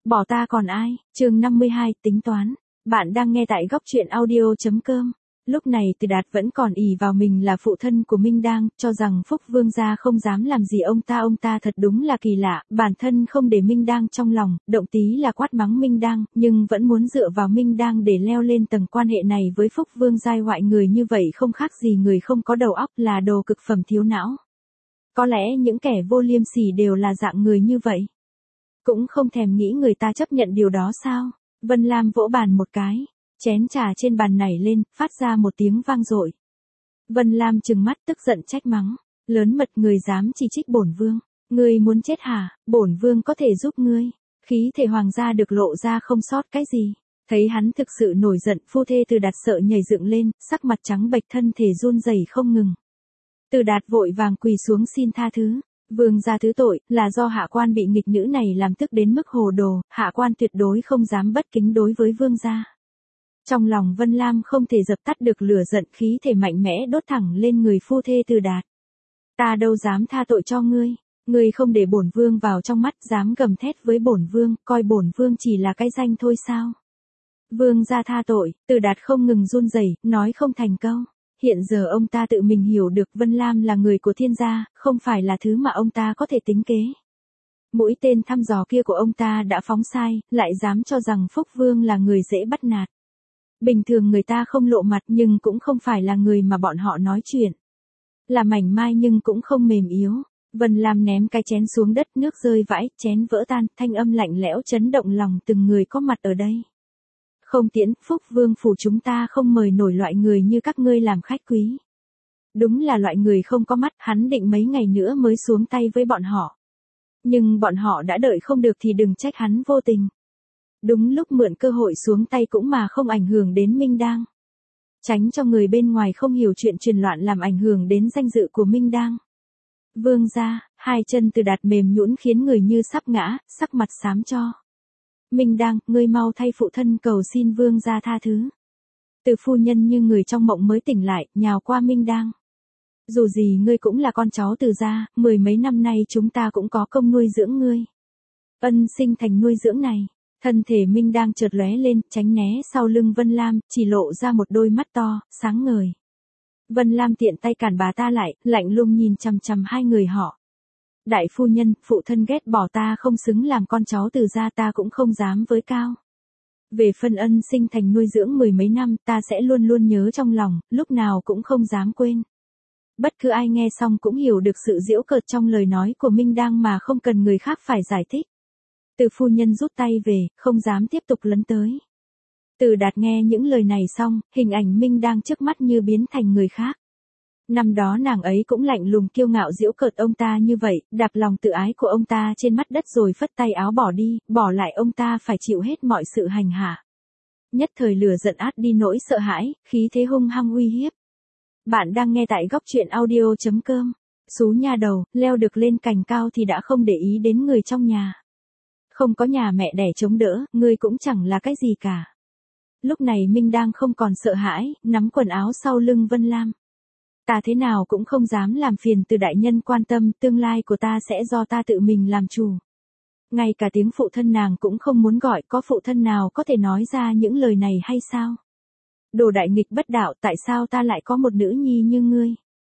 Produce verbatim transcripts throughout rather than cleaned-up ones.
Bỏ ta còn ai, chương năm mươi hai, tính toán. Bạn đang nghe tại góc truyện audio.com. Lúc này Từ Đạt vẫn còn ỷ vào mình là phụ thân của Minh Đang, cho rằng Phúc Vương gia không dám làm gì ông ta. Ông ta thật đúng là kỳ lạ, bản thân không để Minh Đang trong lòng, động tí là quát mắng Minh Đang, nhưng vẫn muốn dựa vào Minh Đang để leo lên tầng quan hệ này với Phúc Vương giai ngoại. Người như vậy không khác gì người không có đầu óc, là đồ cực phẩm thiếu não. Có lẽ những kẻ vô liêm sỉ đều là dạng người như vậy. Cũng không thèm nghĩ người ta chấp nhận điều đó sao? Vân Lam vỗ bàn một cái, chén trà trên bàn nảy lên, phát ra một tiếng vang dội. Vân Lam trừng mắt tức giận trách mắng, lớn mật, người dám chỉ trích bổn vương, ngươi muốn chết hả? Bổn vương có thể giúp ngươi. Khí thể hoàng gia được lộ ra không sót cái gì. Thấy hắn thực sự nổi giận, phu thê Từ Đạt sợ nhảy dựng lên, sắc mặt trắng bệch, thân thể run rẩy không ngừng. Từ Đạt vội vàng quỳ xuống xin tha thứ. Vương gia thứ tội, là do hạ quan bị nghịch nữ này làm tức đến mức hồ đồ, hạ quan tuyệt đối không dám bất kính đối với vương gia. Trong lòng Vân Lam không thể dập tắt được lửa giận, khí thể mạnh mẽ đốt thẳng lên người phu thê Từ Đạt. Ta đâu dám tha tội cho ngươi, ngươi không để bổn vương vào trong mắt, dám gầm thét với bổn vương, coi bổn vương chỉ là cái danh thôi sao? Vương gia tha tội, Từ Đạt không ngừng run rẩy, nói không thành câu. Hiện giờ ông ta tự mình hiểu được Vân Lam là người của thiên gia, không phải là thứ mà ông ta có thể tính kế. Mũi tên thăm dò kia của ông ta đã phóng sai, lại dám cho rằng Phúc Vương là người dễ bắt nạt. Bình thường người ta không lộ mặt nhưng cũng không phải là người mà bọn họ nói chuyện. Là mảnh mai nhưng cũng không mềm yếu. Vân Lam ném cái chén xuống đất, nước rơi vãi, chén vỡ tan, thanh âm lạnh lẽo chấn động lòng từng người có mặt ở đây. Không tiễn, Phúc Vương phủ chúng ta không mời nổi loại người như các ngươi làm khách quý. Đúng là loại người không có mắt, hắn định mấy ngày nữa mới xuống tay với bọn họ. Nhưng bọn họ đã đợi không được thì đừng trách hắn vô tình. Đúng lúc mượn cơ hội xuống tay cũng mà không ảnh hưởng đến Minh Đang. Tránh cho người bên ngoài không hiểu chuyện truyền loạn làm ảnh hưởng đến danh dự của Minh Đang. Vương gia, hai chân Từ Đạt mềm nhũn khiến người như sắp ngã, sắc mặt xám cho. Minh Đang, ngươi mau thay phụ thân cầu xin vương gia tha thứ. Từ phu nhân như người trong mộng mới tỉnh lại, nhào qua Minh Đang. Dù gì ngươi cũng là con cháu Từ gia, mười mấy năm nay chúng ta cũng có công nuôi dưỡng ngươi. Ân sinh thành nuôi dưỡng này. Thân thể Minh Đang chợt lóe lên, tránh né sau lưng Vân Lam, chỉ lộ ra một đôi mắt to, sáng ngời. Vân Lam tiện tay cản bà ta lại, lạnh lùng nhìn chằm chằm hai người họ. Đại phu nhân, phụ thân ghét bỏ ta không xứng làm con cháu Từ gia, ta cũng không dám với cao. Về phân ân sinh thành nuôi dưỡng mười mấy năm, ta sẽ luôn luôn nhớ trong lòng, lúc nào cũng không dám quên. Bất cứ ai nghe xong cũng hiểu được sự giễu cợt trong lời nói của Minh Đang mà không cần người khác phải giải thích. Từ phu nhân rút tay về, không dám tiếp tục lấn tới. Từ Đạt nghe những lời này xong, hình ảnh Minh Đang trước mắt như biến thành người khác. Năm đó nàng ấy cũng lạnh lùng kiêu ngạo giễu cợt ông ta như vậy, đạp lòng tự ái của ông ta trên mắt đất rồi phất tay áo bỏ đi, bỏ lại ông ta phải chịu hết mọi sự hành hạ. Nhất thời lửa giận át đi nỗi sợ hãi, khí thế hung hăng uy hiếp. Bạn đang nghe tại góc truyện audio.com. Xú nha đầu, leo được lên cành cao thì đã không để ý đến người trong nhà. Không có nhà mẹ đẻ chống đỡ, ngươi cũng chẳng là cái gì cả. Lúc này Minh Đang không còn sợ hãi, nắm quần áo sau lưng Vân Lam. Ta thế nào cũng không dám làm phiền Từ đại nhân quan tâm, tương lai của ta sẽ do ta tự mình làm chủ. Ngay cả tiếng phụ thân nàng cũng không muốn gọi, có phụ thân nào có thể nói ra những lời này hay sao? Đồ đại nghịch bất đạo, tại sao ta lại có một nữ nhi như ngươi?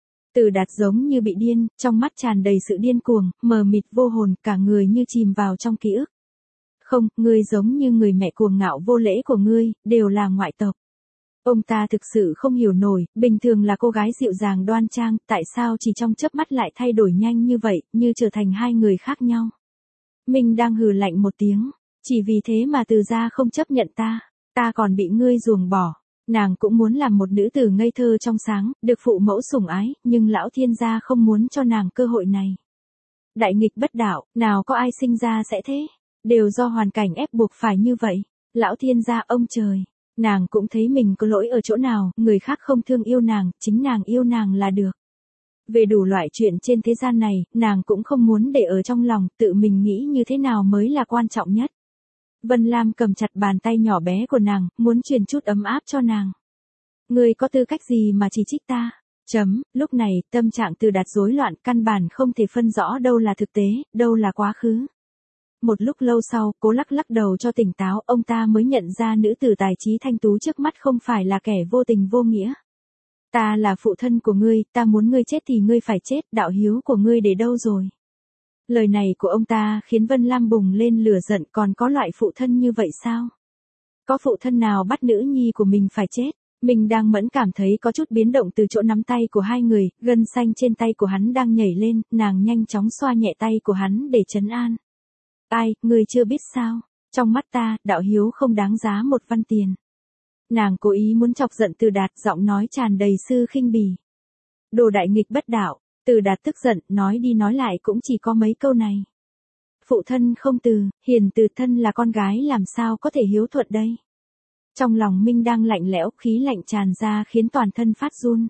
Từ Đạt giống như bị điên, trong mắt tràn đầy sự điên cuồng, mờ mịt vô hồn, cả người như chìm vào trong ký ức. Không, ngươi giống như người mẹ cuồng ngạo vô lễ của ngươi, đều là ngoại tộc. Ông ta thực sự không hiểu nổi, bình thường là cô gái dịu dàng đoan trang, tại sao chỉ trong chớp mắt lại thay đổi nhanh như vậy, như trở thành hai người khác nhau. Minh đang hừ lạnh một tiếng, chỉ vì thế mà Từ gia không chấp nhận ta, ta còn bị ngươi ruồng bỏ. Nàng cũng muốn làm một nữ tử ngây thơ trong sáng, được phụ mẫu sủng ái, nhưng lão thiên gia không muốn cho nàng cơ hội này. Đại nghịch bất đạo, nào có ai sinh ra sẽ thế, đều do hoàn cảnh ép buộc phải như vậy. Lão thiên gia, ông trời, nàng cũng thấy mình có lỗi ở chỗ nào, người khác không thương yêu nàng, chính nàng yêu nàng là được. Về đủ loại chuyện trên thế gian này, nàng cũng không muốn để ở trong lòng, tự mình nghĩ như thế nào mới là quan trọng nhất. Vân Lam cầm chặt bàn tay nhỏ bé của nàng, muốn truyền chút ấm áp cho nàng. Ngươi có tư cách gì mà chỉ trích ta? Chấm, lúc này, tâm trạng Từ Đạt rối loạn, căn bản không thể phân rõ đâu là thực tế, đâu là quá khứ. một lúc lâu sau, cố lắc lắc đầu cho tỉnh táo, ông ta mới nhận ra nữ tử tài trí thanh tú trước mắt không phải là kẻ vô tình vô nghĩa. Ta là phụ thân của ngươi, ta muốn ngươi chết thì ngươi phải chết, đạo hiếu của ngươi để đâu rồi? Lời này của ông ta khiến Vân Lam bùng lên lửa giận, còn có loại phụ thân như vậy sao? Có phụ thân nào bắt nữ nhi của mình phải chết? Mình đang mẫn cảm thấy có chút biến động từ chỗ nắm tay của hai người, gân xanh trên tay của hắn đang nhảy lên, nàng nhanh chóng xoa nhẹ tay của hắn để trấn an. Ai, ngươi chưa biết sao? Trong mắt ta, đạo hiếu không đáng giá một văn tiền. Nàng cố ý muốn chọc giận Từ Đạt, giọng nói tràn đầy sư khinh bỉ. Đồ đại nghịch bất đạo. Từ Đạt tức giận, nói đi nói lại cũng chỉ có mấy câu này. Phụ thân không từ, hiền từ, thân là con gái làm sao có thể hiếu thuận đây? Trong lòng Minh đang lạnh lẽo, khí lạnh tràn ra khiến toàn thân phát run.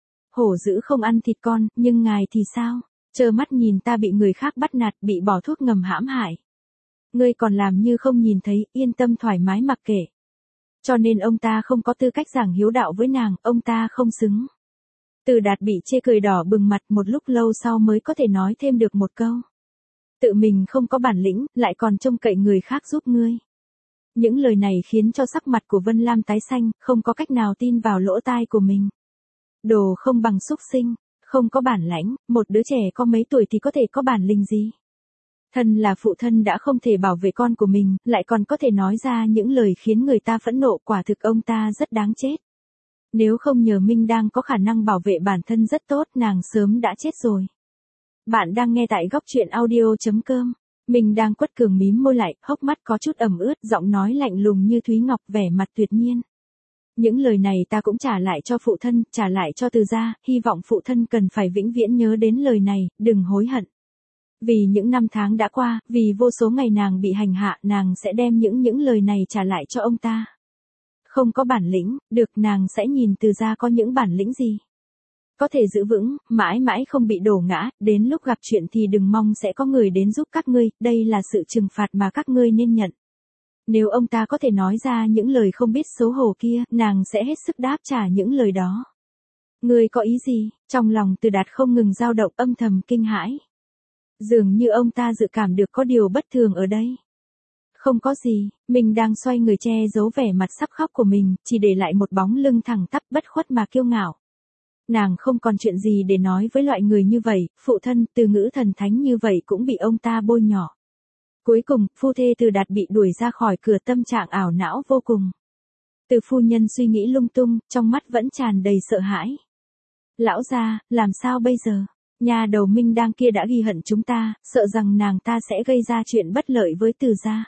Hổ dữ không ăn thịt con, nhưng ngài thì sao? Trơ mắt nhìn ta bị người khác bắt nạt, bị bỏ thuốc ngầm hãm hại. Ngươi còn làm như không nhìn thấy, yên tâm thoải mái mặc kệ. Cho nên ông ta không có tư cách giảng hiếu đạo với nàng, ông ta không xứng. Từ Đạt bị chê cười đỏ bừng mặt, một lúc lâu sau mới có thể nói thêm được một câu. Tự mình không có bản lĩnh, lại còn trông cậy người khác giúp ngươi. Những lời này khiến cho sắc mặt của Vân Lam tái xanh, không có cách nào tin vào lỗ tai của mình. Đồ không bằng súc sinh, không có bản lãnh, một đứa trẻ có mấy tuổi thì có thể có bản lĩnh gì? Thân là phụ thân đã không thể bảo vệ con của mình, lại còn có thể nói ra những lời khiến người ta phẫn nộ, quả thực ông ta rất đáng chết. Nếu không nhờ Minh đang có khả năng bảo vệ bản thân rất tốt, nàng sớm đã chết rồi. Bạn đang nghe tại góc truyện audio chấm com. Mình đang quất cường mím môi lại, hốc mắt có chút ẩm ướt, giọng nói lạnh lùng như Thúy Ngọc, vẻ mặt tuyệt nhiên. Những lời này ta cũng trả lại cho phụ thân, trả lại cho Từ gia, hy vọng phụ thân cần phải vĩnh viễn nhớ đến lời này, đừng hối hận. Vì những năm tháng đã qua, vì vô số ngày nàng bị hành hạ, nàng sẽ đem những những lời này trả lại cho ông ta. Không có bản lĩnh, được, nàng sẽ nhìn Từ gia có những bản lĩnh gì. Có thể giữ vững, mãi mãi không bị đổ ngã, đến lúc gặp chuyện thì đừng mong sẽ có người đến giúp các ngươi, đây là sự trừng phạt mà các ngươi nên nhận. Nếu ông ta có thể nói ra những lời không biết xấu hổ kia, nàng sẽ hết sức đáp trả những lời đó. Ngươi có ý gì? Trong lòng Từ Đạt không ngừng dao động, âm thầm kinh hãi. Dường như ông ta dự cảm được có điều bất thường ở đây. Không có gì, mình đang xoay người che giấu vẻ mặt sắp khóc của mình, chỉ để lại một bóng lưng thẳng tắp bất khuất mà kiêu ngạo. Nàng không còn chuyện gì để nói với loại người như vậy, phụ thân, từ ngữ thần thánh như vậy cũng bị ông ta bôi nhỏ. Cuối cùng, phu thê Từ Đạt bị đuổi ra khỏi cửa, tâm trạng ảo não vô cùng. Từ phu nhân suy nghĩ lung tung, trong mắt vẫn tràn đầy sợ hãi. Lão gia, làm sao bây giờ? Nhà đầu Minh đang kia đã ghi hận chúng ta, sợ rằng nàng ta sẽ gây ra chuyện bất lợi với Từ gia.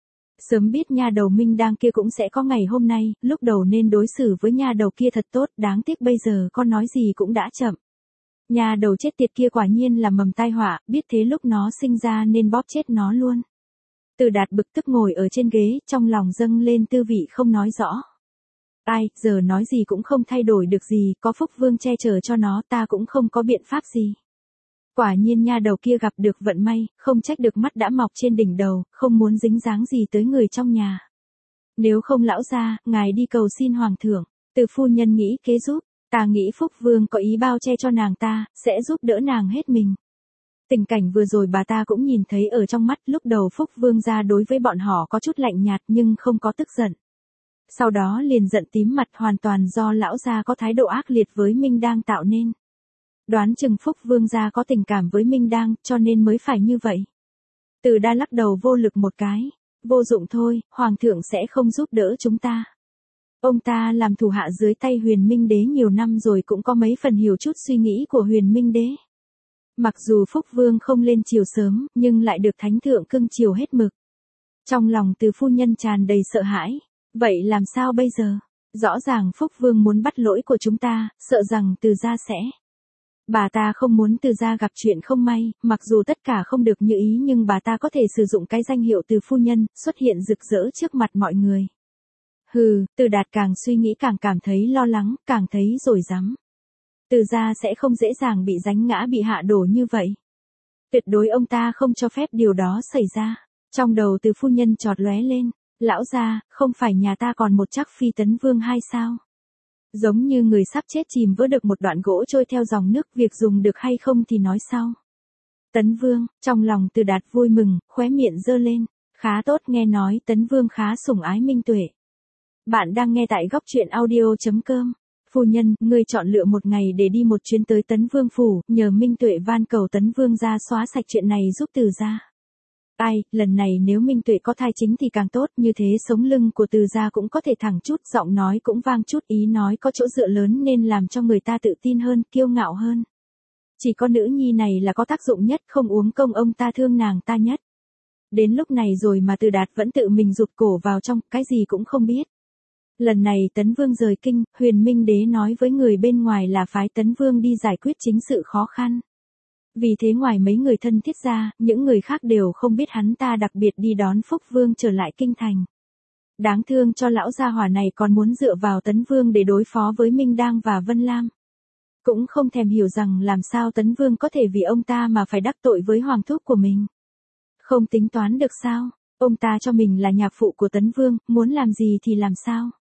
Sớm biết nha đầu Minh đang kia cũng sẽ có ngày hôm nay, lúc đầu nên đối xử với nha đầu kia thật tốt, đáng tiếc bây giờ con nói gì cũng đã chậm. Nha đầu chết tiệt kia quả nhiên là mầm tai họa, biết thế lúc nó sinh ra nên bóp chết nó luôn. Từ Đạt bực tức ngồi ở trên ghế, trong lòng dâng lên tư vị không nói rõ. Ai, giờ nói gì cũng không thay đổi được gì, có Phúc Vương che chở cho nó, ta cũng không có biện pháp gì. Quả nhiên nha đầu kia gặp được vận may, không trách được mắt đã mọc trên đỉnh đầu, không muốn dính dáng gì tới người trong nhà. Nếu không lão gia, ngài đi cầu xin hoàng thượng, Từ phu nhân nghĩ kế giúp, ta nghĩ Phúc Vương có ý bao che cho nàng ta, sẽ giúp đỡ nàng hết mình. Tình cảnh vừa rồi bà ta cũng nhìn thấy ở trong mắt, lúc đầu Phúc Vương gia đối với bọn họ có chút lạnh nhạt nhưng không có tức giận. Sau đó liền giận tím mặt, hoàn toàn do lão gia có thái độ ác liệt với Minh đang tạo nên. Đoán chừng Phúc Vương gia có tình cảm với Minh đang, cho nên mới phải như vậy. Từ Đa lắc đầu vô lực một cái. Vô dụng thôi, Hoàng thượng sẽ không giúp đỡ chúng ta. Ông ta làm thủ hạ dưới tay Huyền Minh Đế nhiều năm rồi cũng có mấy phần hiểu chút suy nghĩ của Huyền Minh Đế. Mặc dù Phúc Vương không lên triều sớm, nhưng lại được Thánh thượng cưng chiều hết mực. Trong lòng Từ phu nhân tràn đầy sợ hãi. Vậy làm sao bây giờ? Rõ ràng Phúc Vương muốn bắt lỗi của chúng ta, sợ rằng Từ gia sẽ... Bà ta không muốn Từ gia gặp chuyện không may, mặc dù tất cả không được như ý nhưng bà ta có thể sử dụng cái danh hiệu Từ phu nhân, xuất hiện rực rỡ trước mặt mọi người. Hừ, Từ Đạt càng suy nghĩ càng cảm thấy lo lắng, càng thấy rồi dám. Từ gia sẽ không dễ dàng bị đánh ngã bị hạ đổ như vậy. Tuyệt đối ông ta không cho phép điều đó xảy ra. Trong đầu Từ phu nhân chọt lóe lên. Lão gia, không phải nhà ta còn một Trắc Phi Tấn Vương hay sao? Giống như người sắp chết chìm vỡ được một đoạn gỗ trôi theo dòng nước, việc dùng được hay không thì nói sau. Tấn Vương, trong lòng Từ Đạt vui mừng, khóe miệng giơ lên. Khá tốt, nghe nói Tấn Vương khá sủng ái Minh Tuệ. Bạn đang nghe tại góc truyện audio.com. Phu nhân, ngươi chọn lựa một ngày để đi một chuyến tới Tấn Vương phủ, nhờ Minh Tuệ van cầu Tấn Vương ra xóa sạch chuyện này giúp Từ gia. Ai, lần này nếu Minh Tuệ có thai chính thì càng tốt, như thế sống lưng của Từ gia cũng có thể thẳng chút, giọng nói cũng vang chút, ý nói có chỗ dựa lớn nên làm cho người ta tự tin hơn, kiêu ngạo hơn. Chỉ có nữ nhi này là có tác dụng nhất, không uống công ông ta thương nàng ta nhất. Đến lúc này rồi mà Từ Đạt vẫn tự mình rụt cổ vào trong, cái gì cũng không biết. Lần này Tấn Vương rời kinh, Huyền Minh Đế nói với người bên ngoài là phái Tấn Vương đi giải quyết chính sự khó khăn. Vì thế ngoài mấy người thân thiết ra, những người khác đều không biết hắn ta đặc biệt đi đón Phúc Vương trở lại kinh thành. Đáng thương cho lão gia hỏa này còn muốn dựa vào Tấn Vương để đối phó với Minh Đang và Vân Lam. Cũng không thèm hiểu rằng làm sao Tấn Vương có thể vì ông ta mà phải đắc tội với hoàng thúc của mình. Không tính toán được sao, ông ta cho mình là nhạc phụ của Tấn Vương, muốn làm gì thì làm sao.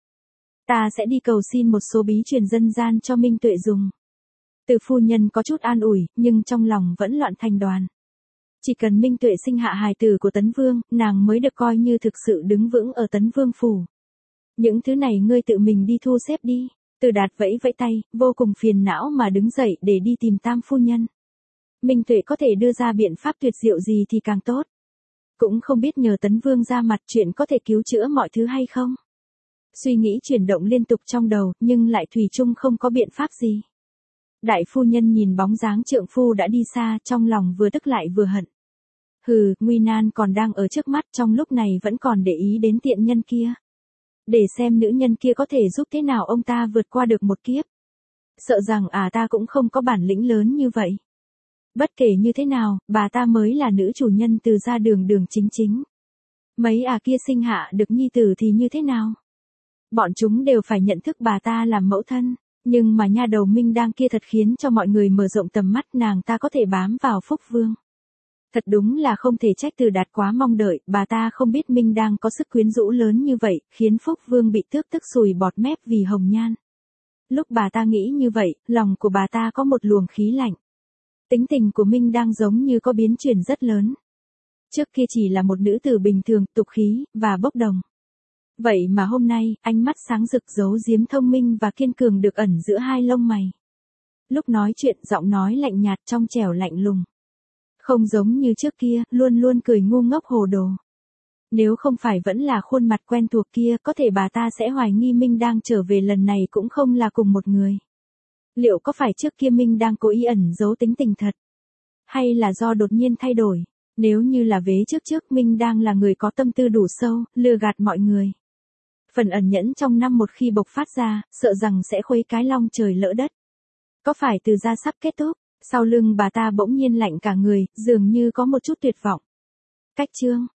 Ta sẽ đi cầu xin một số bí truyền dân gian cho Minh Tuệ dùng. Từ phu nhân có chút an ủi, nhưng trong lòng vẫn loạn thành đoàn. Chỉ cần Minh Tuệ sinh hạ hài tử của Tấn Vương, nàng mới được coi như thực sự đứng vững ở Tấn Vương phủ. Những thứ này ngươi tự mình đi thu xếp đi. Từ Đạt vẫy vẫy tay, vô cùng phiền não mà đứng dậy để đi tìm Tam phu nhân. Minh Tuệ có thể đưa ra biện pháp tuyệt diệu gì thì càng tốt. Cũng không biết nhờ Tấn Vương ra mặt chuyện có thể cứu chữa mọi thứ hay không. Suy nghĩ chuyển động liên tục trong đầu, nhưng lại thủy chung không có biện pháp gì. Đại phu nhân nhìn bóng dáng trượng phu đã đi xa, trong lòng vừa tức lại vừa hận. Hừ, nguy nan còn đang ở trước mắt, trong lúc này vẫn còn để ý đến tiện nhân kia. Để xem nữ nhân kia có thể giúp thế nào ông ta vượt qua được một kiếp. Sợ rằng à ta cũng không có bản lĩnh lớn như vậy. Bất kể như thế nào, bà ta mới là nữ chủ nhân Từ gia đường đường chính chính. Mấy à kia sinh hạ được nhi tử thì như thế nào? Bọn chúng đều phải nhận thức bà ta làm mẫu thân. Nhưng mà nha đầu Minh Đang kia thật khiến cho mọi người mở rộng tầm mắt, nàng ta có thể bám vào Phúc Vương. Thật đúng là không thể trách Từ Đạt quá mong đợi, bà ta không biết Minh Đang có sức quyến rũ lớn như vậy, khiến Phúc Vương bị tước tức sùi bọt mép vì hồng nhan. Lúc bà ta nghĩ như vậy, lòng của bà ta có một luồng khí lạnh. Tính tình của Minh Đang giống như có biến chuyển rất lớn. Trước kia chỉ là một nữ tử bình thường, tục khí, và bốc đồng. Vậy mà hôm nay, ánh mắt sáng rực giấu giếm thông minh và kiên cường được ẩn giữa hai lông mày. Lúc nói chuyện, giọng nói lạnh nhạt trong trẻo lạnh lùng. Không giống như trước kia, luôn luôn cười ngu ngốc hồ đồ. Nếu không phải vẫn là khuôn mặt quen thuộc kia, có thể bà ta sẽ hoài nghi Minh Đang trở về lần này cũng không là cùng một người. Liệu có phải trước kia Minh Đang cố ý ẩn giấu tính tình thật? Hay là do đột nhiên thay đổi? Nếu như là vế trước trước Minh Đang là người có tâm tư đủ sâu, lừa gạt mọi người. Phần ẩn nhẫn trong năm một khi bộc phát ra, sợ rằng sẽ khuấy cái long trời lỡ đất. Có phải Từ gia sắp kết thúc? Sau lưng bà ta bỗng nhiên lạnh cả người, dường như có một chút tuyệt vọng. Cách chương,